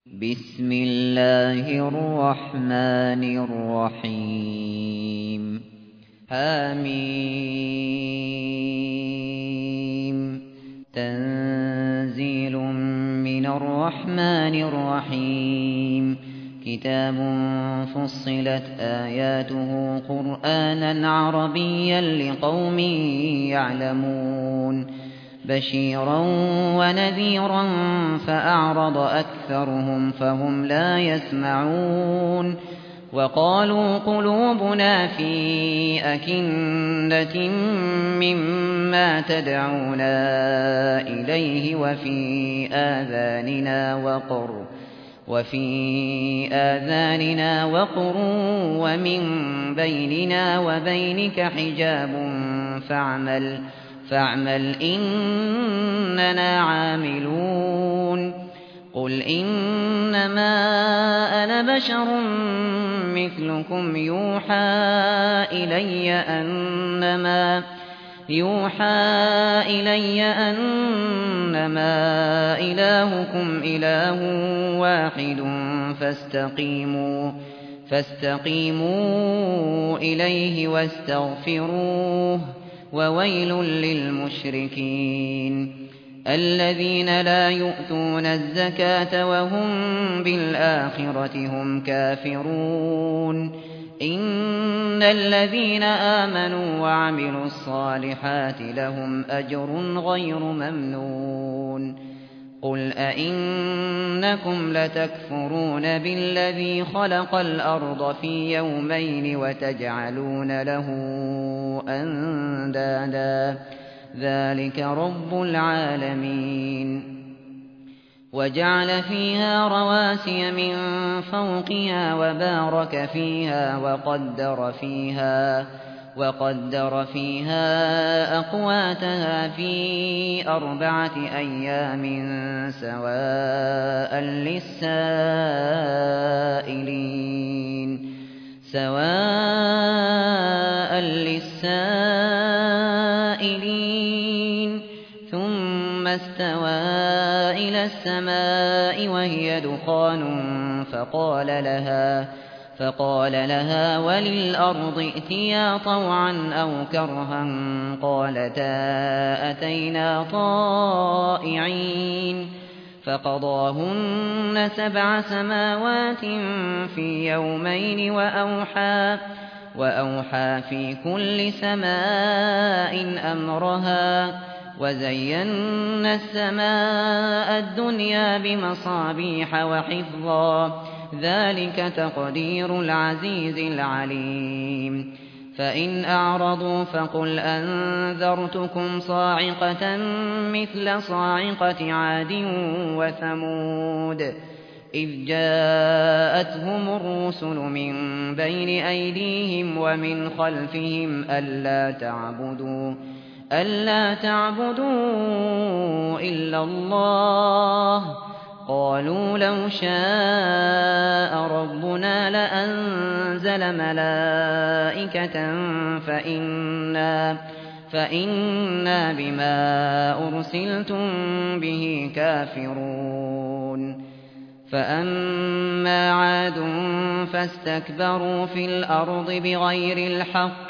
بسم الله الرحمن الرحيم حميم تنزيل من الرحمن الرحيم كتاب فصلت آياته قرآنا عربيا لقوم يعلمون بشيرا ونذيرا فأعرض أكثرهم فهم لا يسمعون وقالوا قلوبنا في أكنة مما تدعونا إليه وفي آذاننا وقر ومن بيننا وبينك حجاب فاعمل إننا عاملون قل إنما أنا بشر مثلكم يوحى إلي أنما إلهكم إله واحد فاستقيموا إليه واستغفروه وويل للمشركين الذين لا يؤتون الزكاة وهم بالآخرة هم كافرون إن الذين آمنوا وعملوا الصالحات لهم أجر غير ممنون قل أئنكم لتكفرون بالذي خلق الأرض في يومين وتجعلون له أندادا ذلك رب العالمين وجعل فيها رواسي من فوقها وبارك فيها وقدر فيها أقواتها في 4 أيام سواء للسائلين ثم استوى إلى السماء وهي دخان فقال لها وللأرض ائتيا طوعا أو كرها قالتا أتينا طائعين فقضاهن 7 سماوات في يومين وأوحى في كل سماء أمرها وزينا السماء الدنيا بمصابيح وحفظا ذلك تقدير العزيز العليم فإن أعرضوا فقل أنذرتكم صاعقة مثل صاعقة عاد وثمود إذ جاءتهم الرسل من بين أيديهم ومن خلفهم ألا تعبدوا إلا الله قالوا لو شاء ربنا لأنزل ملائكة فإنا بما أرسلتم به كافرون فأما عاد فاستكبروا في الأرض بغير الحق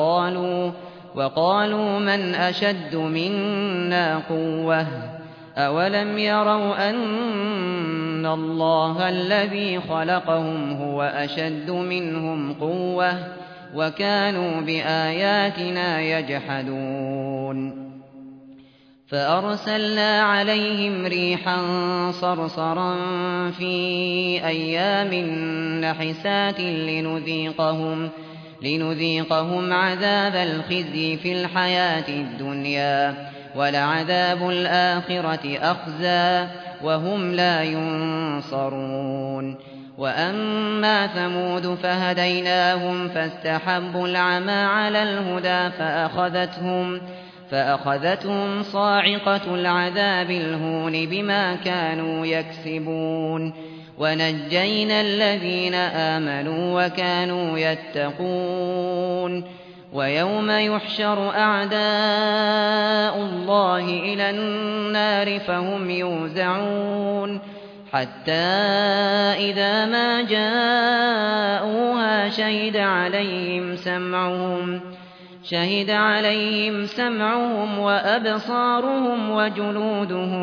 وقالوا من أشد منا قوة أولم يروا أن الله الذي خلقهم هو أشد منهم قوة وكانوا بآياتنا يجحدون فأرسلنا عليهم ريحا صرصرا في أيام نحسات لنذيقهم عذاب الخزي في الحياة الدنيا ولعذاب الآخرة أخزى وهم لا ينصرون وأما ثمود فهديناهم فاستحبوا العمى على الهدى فأخذتهم صاعقة العذاب الهون بما كانوا يكسبون ونجينا الذين آمنوا وكانوا يتقون ويوم يحشر أعداء الله إلى النار فهم يوزعون حتى إذا ما جاءوها شهد عليهم سمعهم وأبصارهم وجلودهم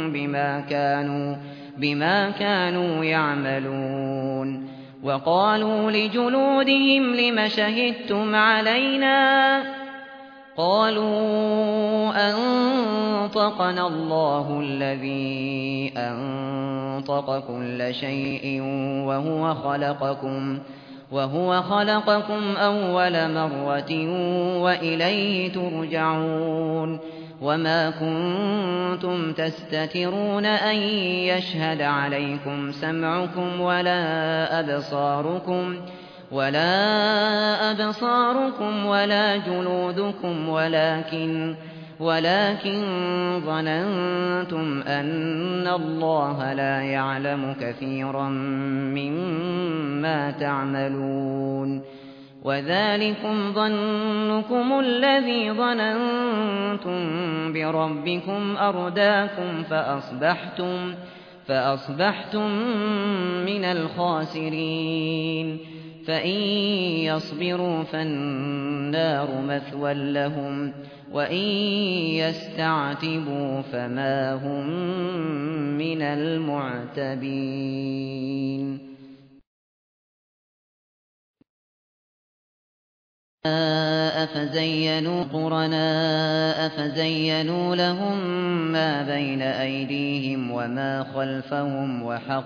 بما كانوا يعملون. وقالوا لجلودهم لم شهدتم علينا؟ قالوا أنطقنا الله الذي أنطق كل شيء وهو خلقكم أول مرة وإليه ترجعون. وما كنتم تستترون أن يشهد عليكم سمعكم ولا أبصاركم ولا جلودكم ولكن ظننتم أن الله لا يعلم كثيرا مما تعملون. وذلكم ظنكم الذي ظننتم بربكم أرداكم فأصبحتم من الخاسرين. فإن يصبروا فالنار مثوى لهم وإن يستعتبوا فما هم من المعتبين. أفزينوا لهم ما بين أيديهم وما خلفهم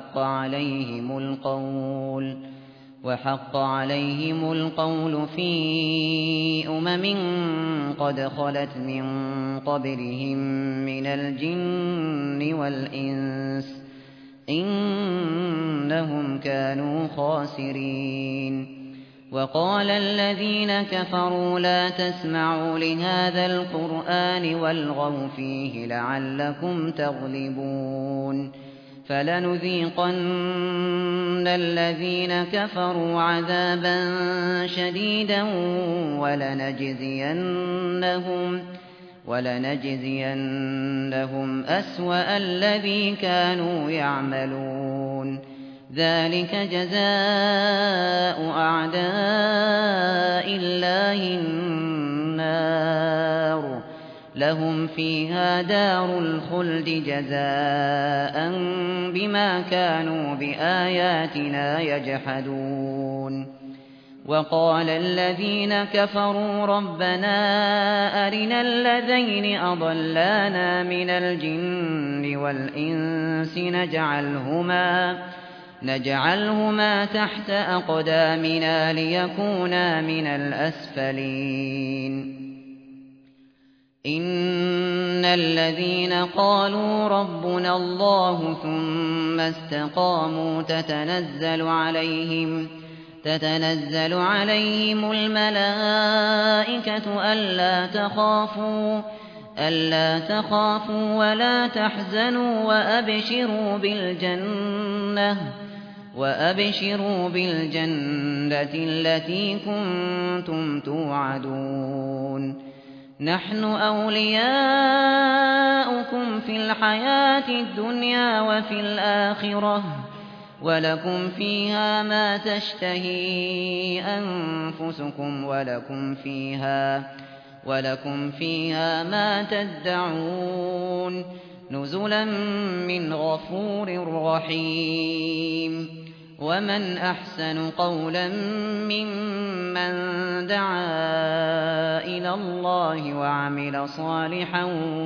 وحق عليهم القول في قد خلت من قبلهم من الجن والإنس إنهم كانوا خاسرين. وقال الذين كفروا لا تسمعوا لهذا القرآن والغوا فيه لعلكم تغلبون. فلنذيقن الذين كفروا عذابا شديدا ولنجزينهم أسوأ الذي كانوا يعملون. ذلك جزاء أعداء الله النار لهم فيها دار الخلد جزاء بما كانوا بآياتنا يجحدون. وقال الذين كفروا ربنا أرنا الذين أضلانا من الجن والإنس نجعلهما تحت أقدامنا ليكونا من الأسفلين. إن الذين قالوا ربنا الله ثم استقاموا تتنزل عليهم الملائكة ألا تخافوا ولا تحزنوا وأبشروا بالجنة التي كنتم توعدون. نحن أولياؤكم في الحياة الدنيا وفي الآخرة ولكم فيها ما تشتهي أنفسكم ولكم فيها ما تدعون نزلا من غفور رحيم. ومن أحسن قولا ممن دعا إلى الله وعمل صالحا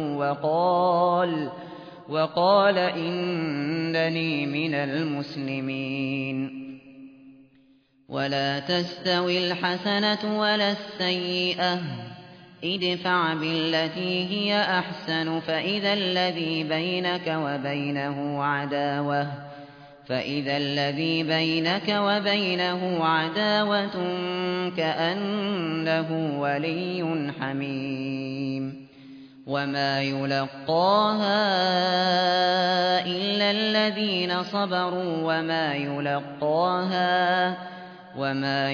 وقال إنني من المسلمين. ولا تستوي الحسنة ولا السيئة ادفع بالتي هي أحسن فإذا الذي بينك وبينه عداوة كأنه ولي حميم. وما يلقاها إلا الذين صبروا وما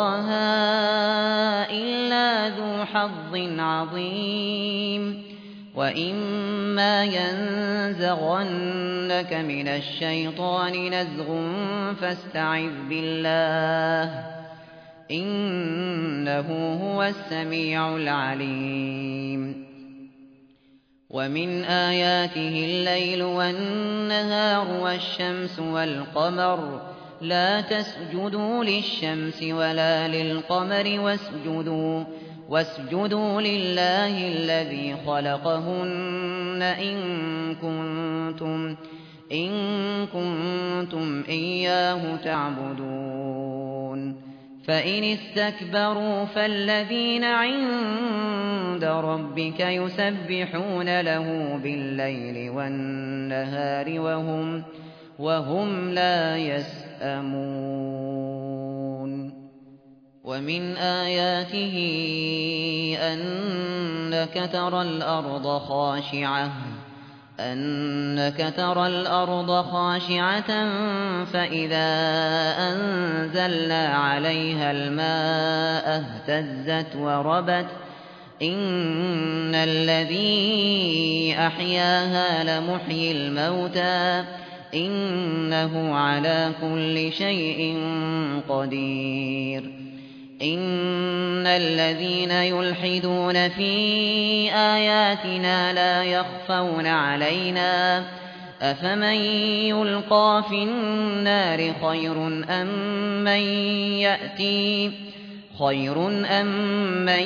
يلقاها إلا ذو حظ عظيم. وإما ينزغنك من الشيطان نزغ فاستعذ بالله إنه هو السميع العليم ومن آياته الليل والنهار والشمس والقمر لا تسجدوا للشمس ولا للقمر واسجدوا لله الذي خلقهن إن كنتم إياه تعبدون فإن استكبروا فالذين عند ربك يسبحون له بالليل والنهار وهم لا يسأمون ومن آياته أنك ترى الأرض خاشعة فإذا أنزلنا عليها الماء اهتزت وربت إن الذي أحياها لمحيي الموتى إنه على كل شيء قدير إن الذين يلحدون في آياتنا لا يخفون علينا أفمن يلقى في النار خير أم من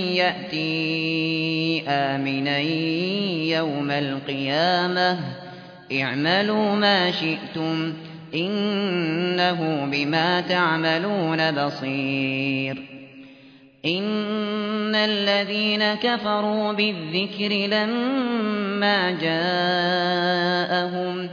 يأتي آمنا يوم القيامة اعملوا ما شئتم إنه بما تعملون بصير إن الذين كفروا بالذكر لما جاءهم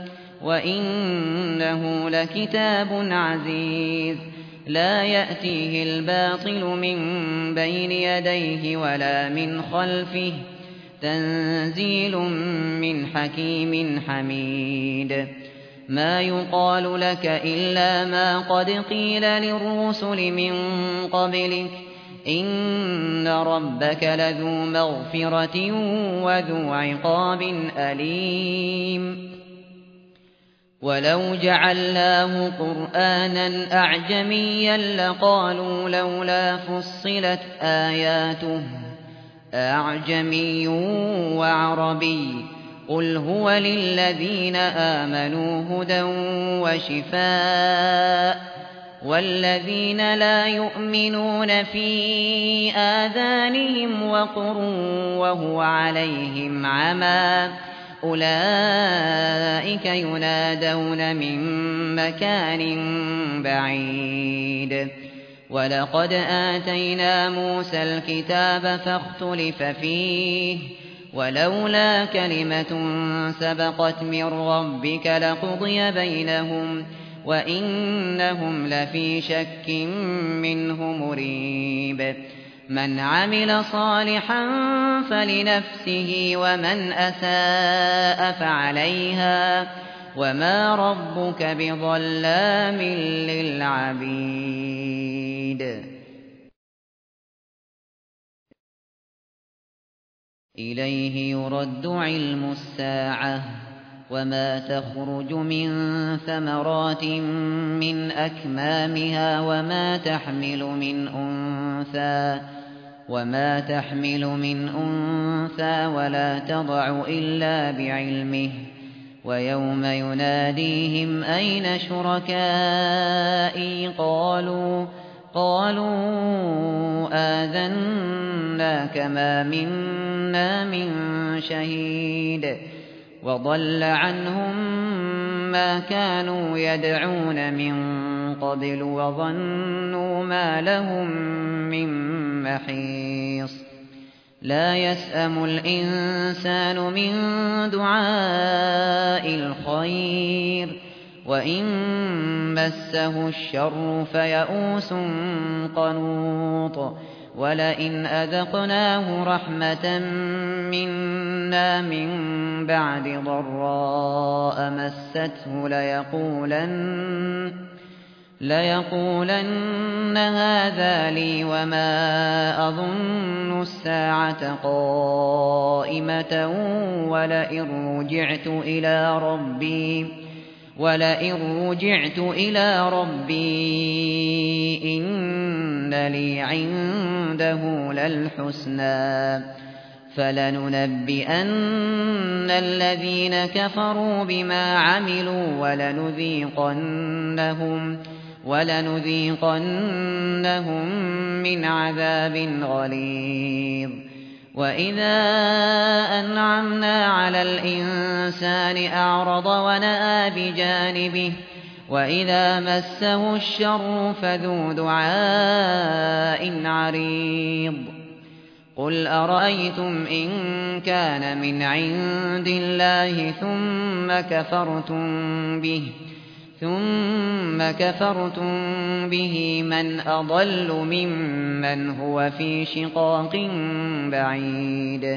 وإنه لكتاب عزيز لا يأتيه الباطل من بين يديه ولا من خلفه تنزيل من حكيم حميد ما يقال لك إلا ما قد قيل للرسل من قبلك إن ربك لذو مغفرة وذو عقاب أليم ولو جعلناه قرآنا أعجميا لقالوا لولا فصلت آياته أعجمي وعربي قل هو للذين آمنوا هدى وشفاء والذين لا يؤمنون في آذانهم وقر وهو عليهم عمى أولئك ينادون من مكان بعيد ولقد آتينا موسى الكتاب فاختلف فيه ولولا كلمة سبقت من ربك لقضي بينهم وإنهم لفي شك منه مريب من عمل صالحا فلنفسه ومن أساء فعليها وما ربك بظلام للعبيد إليه يرد علم الساعة وما تخرج من ثمرات من أكمامها وما تحمل من أنثى ولا تضع إلا بعلمه ويوم يناديهم أين شركائي قالوا آذناك ما منا من شهيد وضل عنهم ما كانوا يدعون من قبل وظنوا ما لهم من محيص لا يسأم الإنسان من دعاء الخير وإن مسه الشر فيئوس قنوط ولئن أذقناه رحمة منا من بعد ضراء مسته ليقولن هذا لي وما أظن الساعة قائمة ولئن رجعت إلى ربي إن لي عنده للحسنى فلننبئن الذين كفروا بما عملوا ولنذيقنهم من عذاب غليظ وإذا أنعمنا على الإنسان أعرض ونأى بجانبه وإذا مسه الشر فذو دعاء عريض قل أرأيتم إن كان من عند الله ثم كفرتم به من أضل ممن هو في شقاق بعيد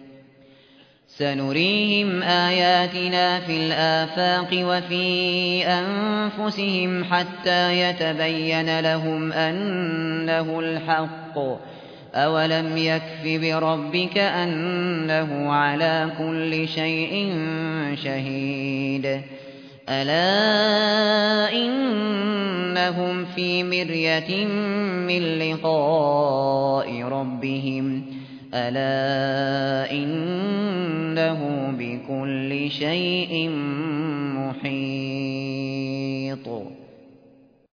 سنريهم آياتنا في الآفاق وفي أنفسهم حتى يتبين لهم أنه الحق أولم يكف بربك أنه على كل شيء شهيد ألا إنهم في مرية من لقاء ربهم ألا إنه بكل شيء محيط